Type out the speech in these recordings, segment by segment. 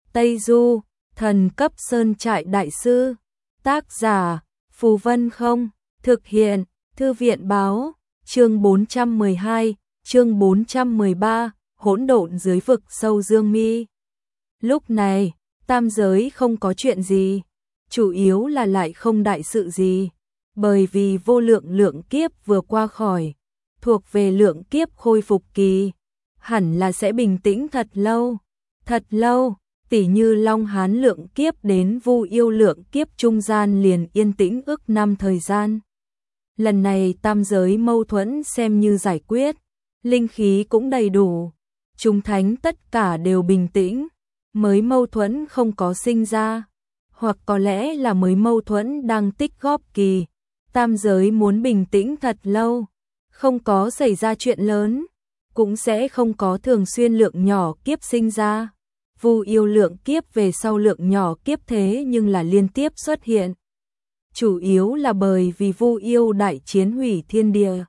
Tây Du, thần cấp sơn trại đại sư. Tác giả, Phù Vân Không. Thực hiện, Thư viện báo. Chương 412, chương 413, hỗn độn dưới vực sâu Dương Mi. Lúc này, tam giới không có chuyện gì, chủ yếu là lại không đại sự gì, bởi vì vô lượng lượng kiếp vừa qua khỏi, thuộc về lượng kiếp khôi phục kỳ, hẳn là sẽ bình tĩnh thật lâu, tỉ như Long Hán lượng kiếp đến Vu Yêu lượng kiếp trung gian liền yên tĩnh ước năm thời gian. Lần này tam giới mâu thuẫn xem như giải quyết, linh khí cũng đầy đủ, chúng thánh tất cả đều bình tĩnh, mới mâu thuẫn không có sinh ra, hoặc có lẽ là mới mâu thuẫn đang tích góp kỳ, tam giới muốn bình tĩnh thật lâu, không có xảy ra chuyện lớn, cũng sẽ không có thường xuyên lượng nhỏ kiếp sinh ra. Vu Yêu lượng kiếp về sau lượng nhỏ kiếp thế nhưng là liên tiếp xuất hiện. Chủ yếu là bởi vì Vu Yêu đại chiến hủy thiên địa,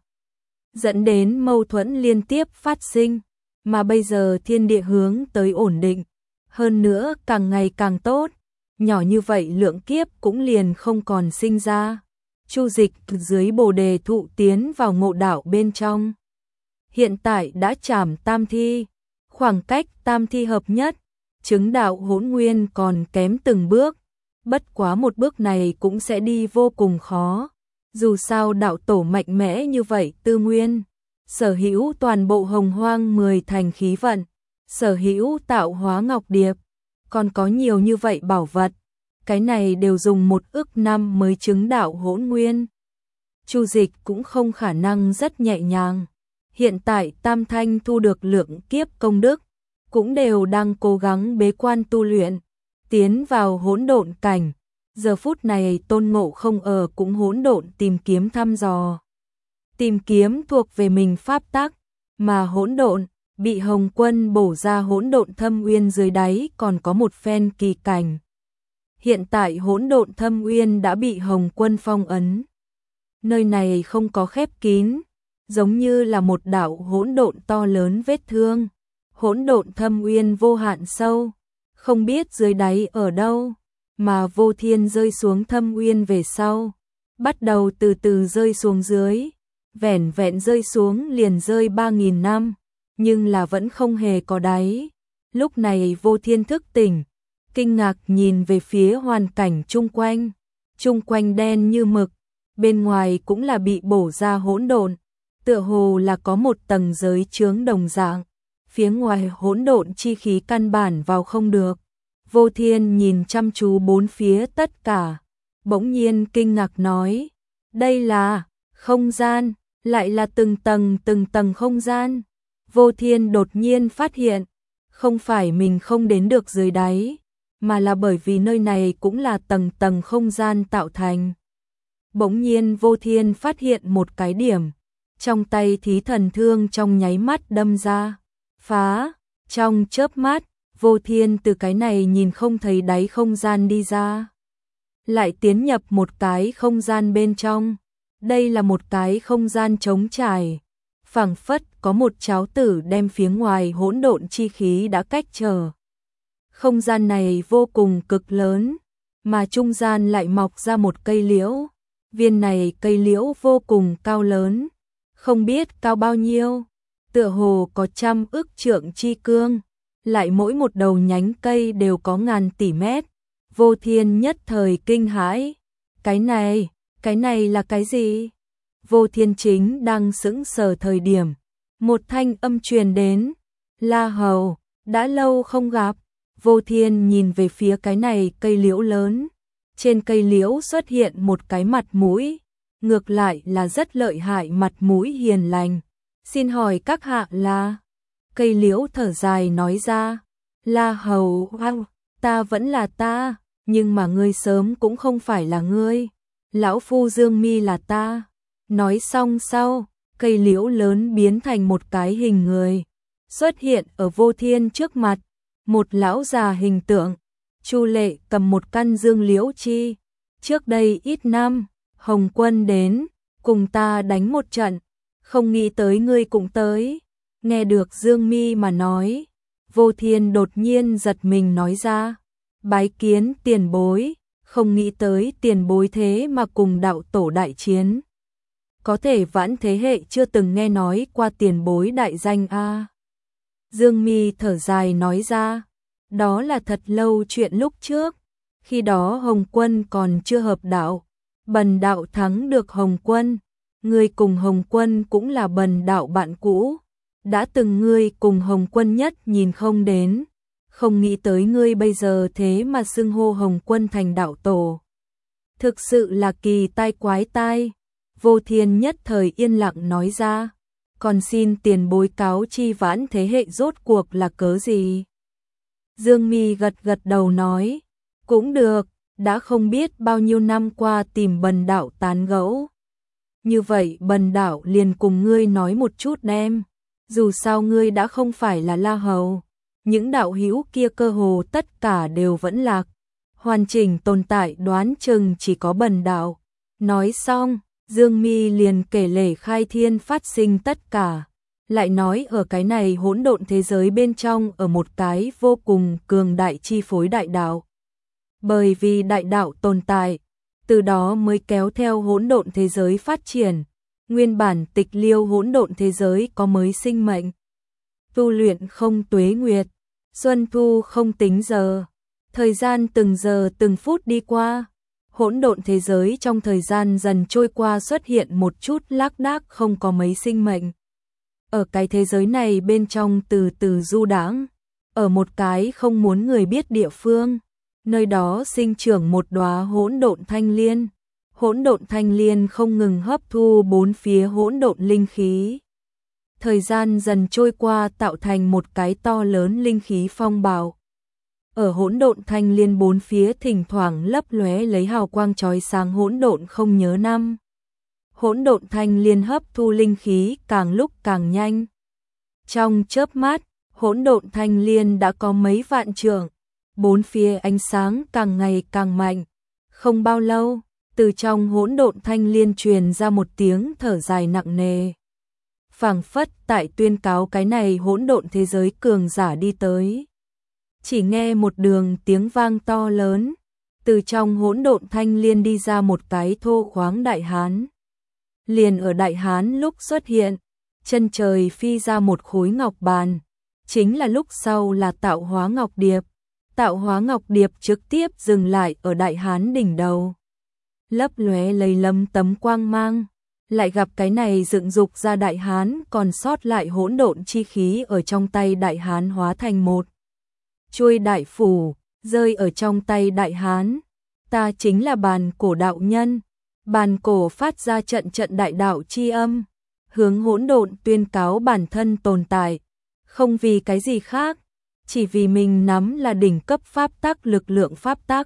dẫn đến mâu thuẫn liên tiếp phát sinh, mà bây giờ thiên địa hướng tới ổn định, hơn nữa càng ngày càng tốt, nhỏ như vậy lượng kiếp cũng liền không còn sinh ra. Chu Dịch dưới Bồ Đề thụ tiến vào ngộ đạo bên trong. Hiện tại đã trảm tam thi, khoảng cách tam thi hợp nhất, chứng đạo hỗn nguyên còn kém từng bước, bất quá một bước này cũng sẽ đi vô cùng khó. Dù sao đạo tổ mạnh mẽ như vậy tư nguyên, sở hữu toàn bộ hồng hoang 10 thành khí vận, sở hữu tạo hóa ngọc điệp, còn có nhiều như vậy bảo vật, cái này đều dùng 1 ức năm mới chứng đạo hỗn nguyên. Chu Dịch cũng không khả năng rất nhẹ nhàng. Hiện tại Tam Thanh thu được lượng kiếp công đức, cũng đều đang cố gắng bế quan tu luyện, tiến vào hỗn độn cảnh. Giờ phút này Tôn Ngộ Không ở cũng hỗn độn tìm kiếm thăm dò. Tìm kiếm thuộc về mình pháp tắc, mà hỗn độn bị Hồng Quân bổ ra hỗn độn thâm uyên dưới đáy còn có một phen kỳ cảnh. Hiện tại hỗn độn thâm uyên đã bị Hồng Quân phong ấn. Nơi này không có khép kín, giống như là một đạo hỗn độn to lớn vết thương. Hỗn độn thâm uyên vô hạn sâu, không biết dưới đáy ở đâu, mà Vô Thiên rơi xuống thâm uyên về sau, bắt đầu từ từ rơi xuống dưới, vẻn vẹn rơi xuống liền rơi 3000 năm, nhưng là vẫn không hề có đáy. Lúc này Vô Thiên thức tỉnh, kinh ngạc nhìn về phía hoàn cảnh chung quanh đen như mực, bên ngoài cũng là bị bổ ra hỗn độn, tựa hồ là có một tầng giới chướng đồng dạng, phía ngoài hỗn độn chi khí căn bản vào không được. Vô Thiên nhìn chăm chú bốn phía tất cả, bỗng nhiên kinh ngạc nói, đây là không gian, lại là từng tầng không gian. Vô Thiên đột nhiên phát hiện, không phải mình không đến được dưới đáy, mà là bởi vì nơi này cũng là tầng không gian tạo thành. Bỗng nhiên Vô Thiên phát hiện một cái điểm, trong tay Thí Thần Thương trong nháy mắt đâm ra, phá, trong chớp mắt, Vô Thiên từ cái này nhìn không thấy đáy không gian đi ra, lại tiến nhập một cái không gian bên trong. Đây là một cái không gian trống trải, phảng phất có một cháo tử đem phía ngoài hỗn độn chi khí đã cách trở. Không gian này vô cùng cực lớn, mà trung gian lại mọc ra một cây liễu. Viên này cây liễu vô cùng cao lớn, không biết cao bao nhiêu, tựa hồ có 100 ức trượng chi cương, lại mỗi một đầu nhánh cây đều có ngàn tỷ mét. Vô Thiên nhất thời kinh hãi, cái này là cái gì? Vô Thiên chính đang sững sờ thời điểm, một thanh âm truyền đến, La Hầu, đã lâu không gặp. Vô Thiên nhìn về phía cái này cây liễu lớn, trên cây liễu xuất hiện một cái mặt mũi, ngược lại là rất lợi hại mặt mũi hiền lành. Xin hỏi các hạ là? Cây liễu thở dài nói ra, La Hầu, ta vẫn là ta, nhưng mà ngươi sớm cũng không phải là ngươi, lão phu Dương Mi là ta. Nói xong sau, cây liễu lớn biến thành một cái hình người, xuất hiện ở Vô Thiên trước mặt, một lão già hình tượng. Chu Lệ cầm một căn dương liễu chi, trước đây ít năm, Hồng Quân đến, cùng ta đánh một trận, không nghĩ tới ngươi cũng tới. Nghe được Dương Mi mà nói, Vô Thiên đột nhiên giật mình nói ra, bái kiến tiền bối, không nghĩ tới tiền bối thế mà cùng đạo tổ đại chiến. Có thể vãn thế hệ chưa từng nghe nói qua tiền bối đại danh a. Dương Mi thở dài nói ra, đó là thật lâu chuyện lúc trước, khi đó Hồng Quân còn chưa hợp đạo, Bần đạo thắng được Hồng Quân, ngươi cùng Hồng Quân cũng là Bần đạo bạn cũ, đã từng ngươi cùng Hồng Quân nhất nhìn không đến, không nghĩ tới ngươi bây giờ thế mà xưng hô Hồng Quân thành đạo tổ. Thực sự là kỳ tai quái tai. Vô Thiên nhất thời yên lặng nói ra, còn xin tiền bối cáo chi vãn thế hệ rốt cuộc là cớ gì. Dương Mi gật gật đầu nói, cũng được, đã không biết bao nhiêu năm qua tìm Bần đạo tán gẫu. Như vậy Bần đạo liền cùng ngươi nói một chút đem, dù sao ngươi đã không phải là La Hầu, những đạo hữu kia cơ hồ tất cả đều vẫn lạc, hoàn chỉnh tồn tại đoán chừng chỉ có Bần đạo. Nói xong, Dương Mi liền kể lể khai thiên phát sinh tất cả, lại nói ở cái này hỗn độn thế giới bên trong ở một cái vô cùng cường đại chi phối đại đạo. Bởi vì đại đạo tồn tại, từ đó mới kéo theo hỗn độn thế giới phát triển, nguyên bản tịch liêu hỗn độn thế giới có mới sinh mệnh. Tu luyện không tuế nguyệt, xuân thu không tính giờ, thời gian từng giờ từng phút đi qua. Hỗn độn thế giới trong thời gian dần trôi qua xuất hiện một chút lác đác không có mấy sinh mệnh. Ở cái thế giới này bên trong từ từ du đãng, ở một cái không muốn người biết địa phương, nơi đó sinh trưởng một đóa hỗn độn thanh liên. Hỗn độn thanh liên không ngừng hấp thu bốn phía hỗn độn linh khí. Thời gian dần trôi qua tạo thành một cái to lớn linh khí phong bạo. Ở hỗn độn thanh liên bốn phía thỉnh thoảng lấp lóe lấy hào quang chói sáng hỗn độn không nhớ năm. Hỗn độn thanh liên hấp thu linh khí càng lúc càng nhanh. Trong chớp mắt, hỗn độn thanh liên đã có mấy vạn trượng, bốn phía ánh sáng càng ngày càng mạnh. Không bao lâu, từ trong hỗn độn thanh liên truyền ra một tiếng thở dài nặng nề. Phảng phất tại tuyên cáo cái này hỗn độn thế giới cường giả đi tới. Chỉ nghe một đường tiếng vang to lớn, từ trong hỗn độn thanh liên đi ra một cái thô khoáng đại hán. Liền ở đại hán lúc xuất hiện, chân trời phi ra một khối ngọc bàn, chính là lúc sau là tạo hóa ngọc điệp. Tạo hóa ngọc điệp trực tiếp dừng lại ở đại hán đỉnh đầu. Lấp lóe lấy lấm tấm quang mang, lại gặp cái này dựng dục ra đại hán còn sót lại hỗn độn chi khí ở trong tay đại hán hóa thành một chuôi đại phủ, rơi ở trong tay đại hán. Ta chính là bàn cổ đạo nhân. Bàn cổ phát ra trận trận đại đạo chi âm, hướng hỗn độn tuyên cáo bản thân tồn tại, không vì cái gì khác, chỉ vì mình nắm là đỉnh cấp pháp tắc lực lượng pháp tắc.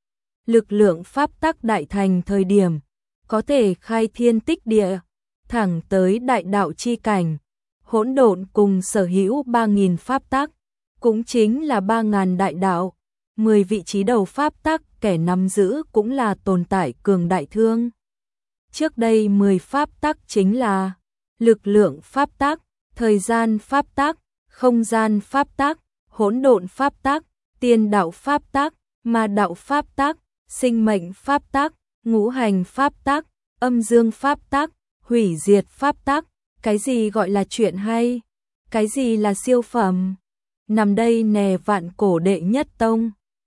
Lực lượng pháp tắc đại thành thời điểm, có thể khai thiên tích địa, thẳng tới đại đạo chi cảnh. Hỗn độn cùng sở hữu 3.000 pháp tắc, cũng chính là 3.000 đại đạo, 10 vị trí đầu pháp tắc kẻ nắm giữ cũng là tồn tại cường đại thương. Trước đây 10 pháp tắc chính là lực lượng pháp tắc, thời gian pháp tắc, không gian pháp tắc, hỗn độn pháp tắc, tiên đạo pháp tắc, ma đạo pháp tắc, sinh mệnh pháp tắc, ngũ hành pháp tắc, âm dương pháp tắc, hủy diệt pháp tắc. Cái gì gọi là chuyện hay? Cái gì là siêu phẩm? Nằm đây nè vạn cổ đệ nhất tông,